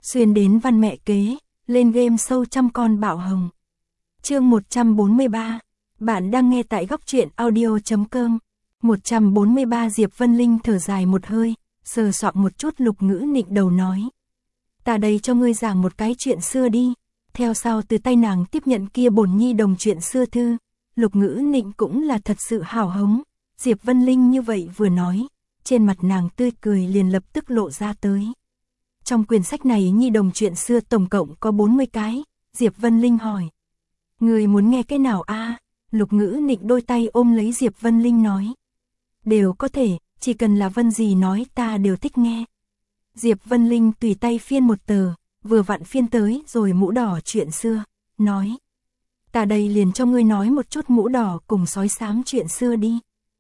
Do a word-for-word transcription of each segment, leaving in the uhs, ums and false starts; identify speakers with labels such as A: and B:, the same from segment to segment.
A: xuyên đến văn mẹ kế, lên game sâu trăm con bạo hồng. Chương một trăm bốn mươi ba, bạn đang nghe tại góc truyện audio chấm com. một trăm bốn mươi ba Diệp Vân Linh thở dài một hơi, sờ soạng một chút Lục Ngữ Nịnh đầu nói. Ta đây cho ngươi giảng một cái chuyện xưa đi. Theo sau từ tay nàng tiếp nhận kia bổn nhi đồng chuyện xưa thư, Lục Ngữ Nịnh cũng là thật sự hào hống. Diệp Vân Linh như vậy vừa nói, trên mặt nàng tươi cười liền lập tức lộ ra tới. Trong quyển sách này nhi đồng chuyện xưa tổng cộng có bốn mươi cái, Diệp Vân Linh hỏi. Người muốn nghe cái nào a? Lục Ngữ Nịnh đôi tay ôm lấy Diệp Vân Linh nói. Đều có thể, chỉ cần là Vân gì nói ta đều thích nghe. Diệp Vân Linh tùy tay phiên một tờ, vừa vặn phiên tới rồi mũ đỏ chuyện xưa, nói. Ta đây liền cho ngươi nói một chút mũ đỏ cùng sói xám chuyện xưa đi.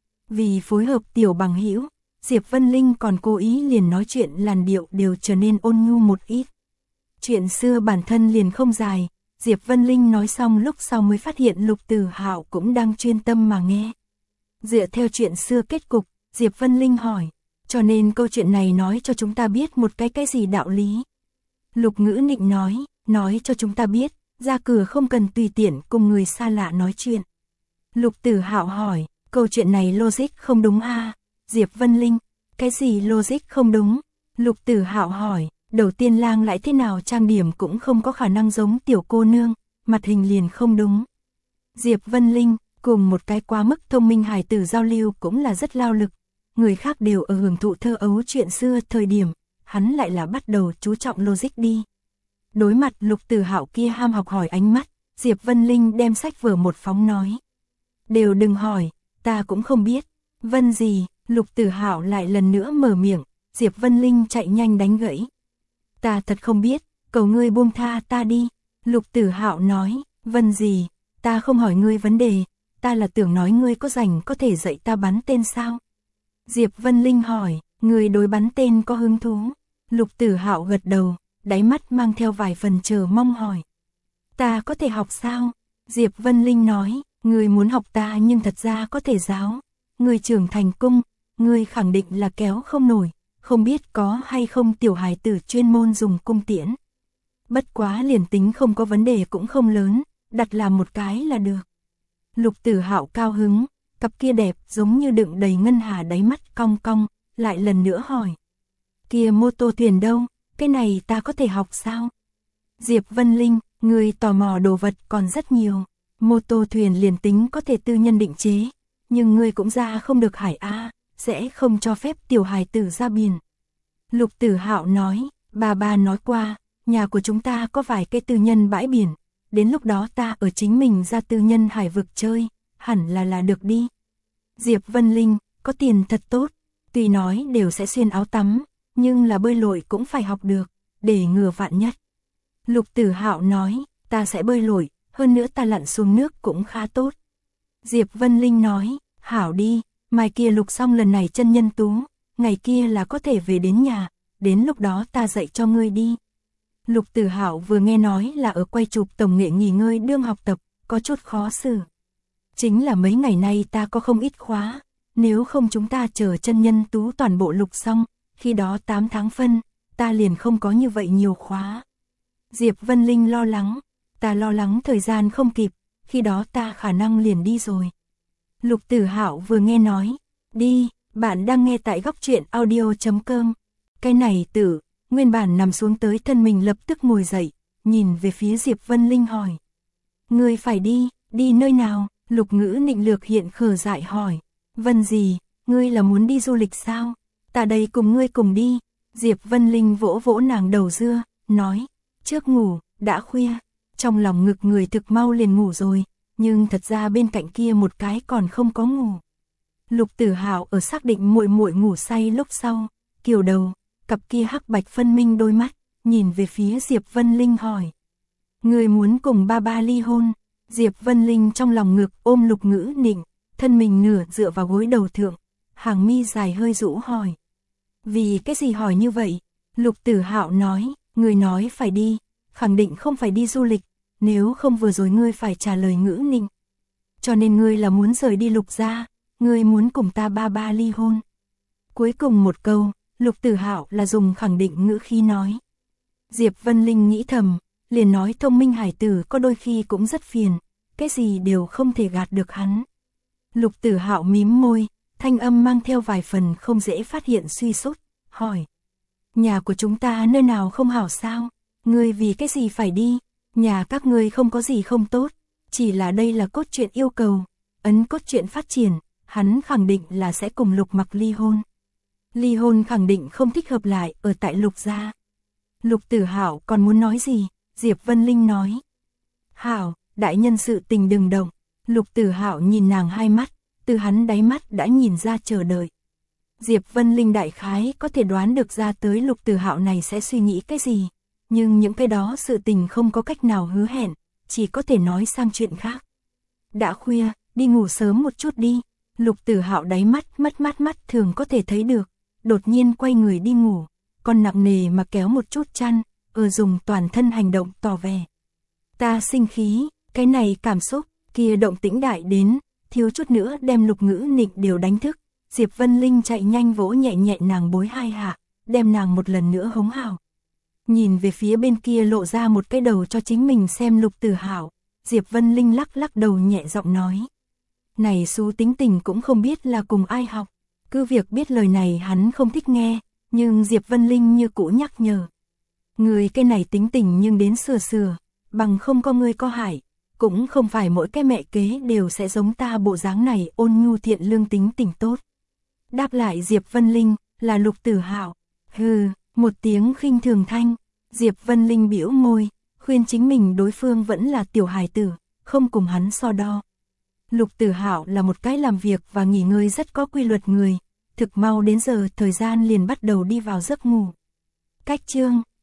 A: Vì phối hợp tiểu bằng hữu, Diệp Vân Linh còn cố ý liền nói chuyện làn điệu đều trở nên ôn nhu một ít. Chuyện xưa bản thân liền không dài, Diệp Vân Linh nói xong lúc sau mới phát hiện Lục Tử Hạo cũng đang chuyên tâm mà nghe. Dựa theo chuyện xưa kết cục, Diệp Vân Linh hỏi, cho nên câu chuyện này nói cho chúng ta biết một cái cái gì đạo lý. Lục Ngữ Nịnh nói, nói cho chúng ta biết, ra cửa không cần tùy tiện cùng người xa lạ nói chuyện. Lục Tử Hạo hỏi, câu chuyện này logic không đúng a? Diệp Vân Linh, cái gì logic không đúng? Lục Tử Hạo hỏi, đầu tiên lang lại thế nào trang điểm cũng không có khả năng giống tiểu cô nương, mặt hình liền không đúng. Diệp Vân Linh, cùng một cái quá mức thông minh hài tử giao lưu cũng là rất lao lực. Người khác đều ở hưởng thụ thơ ấu chuyện xưa thời điểm, hắn lại là bắt đầu chú trọng logic đi. Đối mặt Lục Tử Hạo kia ham học hỏi ánh mắt, Diệp Vân Linh đem sách vở một phóng nói. Đều đừng hỏi, ta cũng không biết. Vân gì? Lục Tử Hạo lại lần nữa mở miệng, Diệp Vân Linh chạy nhanh đánh gãy. Ta thật không biết, cầu ngươi buông tha ta đi. Lục Tử Hạo nói, Vân gì? Ta không hỏi ngươi vấn đề, ta là tưởng nói ngươi có rảnh có thể dạy ta bắn tên sao? Diệp Vân Linh hỏi, ngươi đối bắn tên có hứng thú? Lục Tử Hạo gật đầu, đáy mắt mang theo vài phần chờ mong hỏi. Ta có thể học sao? Diệp Vân Linh nói, ngươi muốn học ta nhưng thật ra có thể giáo. Ngươi trưởng thành cung, ngươi khẳng định là kéo không nổi, không biết có hay không tiểu hài tử chuyên môn dùng cung tiễn. Bất quá liền tính không có vấn đề cũng không lớn, đặt làm một cái là được. Lục Tử Hạo cao hứng, cặp kia đẹp giống như đựng đầy ngân hà đáy mắt cong cong, lại lần nữa hỏi. Kia mô tô thuyền đâu, cái này ta có thể học sao? Diệp Vân Linh, người tò mò đồ vật còn rất nhiều, mô tô thuyền liền tính có thể tư nhân định chế, nhưng người cũng ra không được hải a, sẽ không cho phép tiểu hài tử ra biển. Lục Tử Hạo nói, bà bà nói qua, nhà của chúng ta có vài cái tư nhân bãi biển, đến lúc đó ta ở chính mình ra tư nhân hải vực chơi, hẳn là là được đi. Diệp Vân Linh, có tiền thật tốt, tuy nói đều sẽ xuyên áo tắm, nhưng là bơi lội cũng phải học được, để ngừa vạn nhất. Lục Tử Hạo nói, ta sẽ bơi lội, hơn nữa ta lặn xuống nước cũng khá tốt. Diệp Vân Linh nói, hảo đi, mai kia lục xong lần này chân nhân tú, ngày kia là có thể về đến nhà, đến lúc đó ta dạy cho ngươi đi. Lục Tử Hạo vừa nghe nói là ở quay chụp tổng nghệ nghỉ ngơi đương học tập, có chút khó xử. Chính là mấy ngày nay ta có không ít khóa, nếu không chúng ta chờ chân nhân tú toàn bộ lục xong, khi đó tám tháng phân, ta liền không có như vậy nhiều khóa. Diệp Vân Linh lo lắng, ta lo lắng thời gian không kịp, khi đó ta khả năng liền đi rồi. Lục Tử Hạo vừa nghe nói, đi, bạn đang nghe tại góc truyện audio chấm com. Cái này tử, nguyên bản nằm xuống tới thân mình lập tức ngồi dậy, nhìn về phía Diệp Vân Linh hỏi. Ngươi phải đi, đi nơi nào? Lục Ngữ Nịnh lược hiện khờ dại hỏi. Vân gì, ngươi là muốn đi du lịch sao? Ta đây cùng ngươi cùng đi. Diệp Vân Linh vỗ vỗ nàng đầu dưa, nói, trước ngủ, đã khuya, trong lòng ngực người thực mau liền ngủ rồi, nhưng thật ra bên cạnh kia một cái còn không có ngủ. Lục Tử Hạo ở xác định muội muội ngủ say lúc sau, kiều đầu, cặp kia hắc bạch phân minh đôi mắt, nhìn về phía Diệp Vân Linh hỏi. Người muốn cùng ba ba ly hôn? Diệp Vân Linh trong lòng ngực ôm Lục Ngữ Nịnh, thân mình nửa dựa vào gối đầu thượng, hàng mi dài hơi rũ hỏi. Vì cái gì hỏi như vậy? Lục Tử Hạo nói, người nói phải đi, khẳng định không phải đi du lịch, nếu không vừa rồi ngươi phải trả lời Ngữ Nịnh. Cho nên ngươi là muốn rời đi Lục gia, ngươi muốn cùng ta ba ba ly hôn. Cuối cùng một câu, Lục Tử Hạo là dùng khẳng định ngữ khí nói. Diệp Vân Linh nghĩ thầm, liền nói thông minh hải tử có đôi khi cũng rất phiền, cái gì đều không thể gạt được hắn. Lục Tử Hạo mím môi, thanh âm mang theo vài phần không dễ phát hiện suy sút, hỏi. Nhà của chúng ta nơi nào không hảo sao? Ngươi vì cái gì phải đi? Nhà các ngươi không có gì không tốt, chỉ là đây là cốt truyện yêu cầu, ấn cốt truyện phát triển, hắn khẳng định là sẽ cùng Lục Mặc ly hôn. Ly hôn khẳng định không thích hợp lại ở tại Lục gia. Lục Tử Hạo còn muốn nói gì? Diệp Vân Linh nói. Hảo, đại nhân sự tình đừng động. Lục Tử Hạo nhìn nàng hai mắt, từ hắn đáy mắt đã nhìn ra chờ đợi. Diệp Vân Linh đại khái có thể đoán được ra tới Lục Tử Hạo này sẽ suy nghĩ cái gì, nhưng những cái đó sự tình không có cách nào hứa hẹn, chỉ có thể nói sang chuyện khác. Đã khuya, đi ngủ sớm một chút đi. Lục Tử Hạo đáy mắt mất mắt mắt thường có thể thấy được, đột nhiên quay người đi ngủ, còn nặng nề mà kéo một chút chăn, ở dùng toàn thân hành động tỏ vẻ. Ta sinh khí, cái này cảm xúc, kia động tĩnh đại đến, thiếu chút nữa đem Lục Ngữ Nịnh đều đánh thức. Diệp Vân Linh chạy nhanh vỗ nhẹ nhẹ nàng bối hai hạ, đem nàng một lần nữa hống hào. Nhìn về phía bên kia lộ ra một cái đầu cho chính mình xem Lục Tử Hạo, Diệp Vân Linh lắc lắc đầu nhẹ giọng nói. Này xú tính tình cũng không biết là cùng ai học, cứ việc biết lời này hắn không thích nghe, nhưng Diệp Vân Linh như cũ nhắc nhở. Người cái này tính tình nhưng đến sửa sửa, bằng không có người có hại, cũng không phải mỗi cái mẹ kế đều sẽ giống ta bộ dáng này ôn nhu thiện lương tính tình tốt. Đáp lại Diệp Vân Linh, là Lục Tử Hạo. Hừ, một tiếng khinh thường thanh, Diệp Vân Linh bĩu môi, khuyên chính mình đối phương vẫn là tiểu hài tử, không cùng hắn so đo. Lục Tử Hạo là một cái làm việc và nghỉ ngơi rất có quy luật người, thực mau đến giờ thời gian liền bắt đầu đi vào giấc ngủ. Cách chương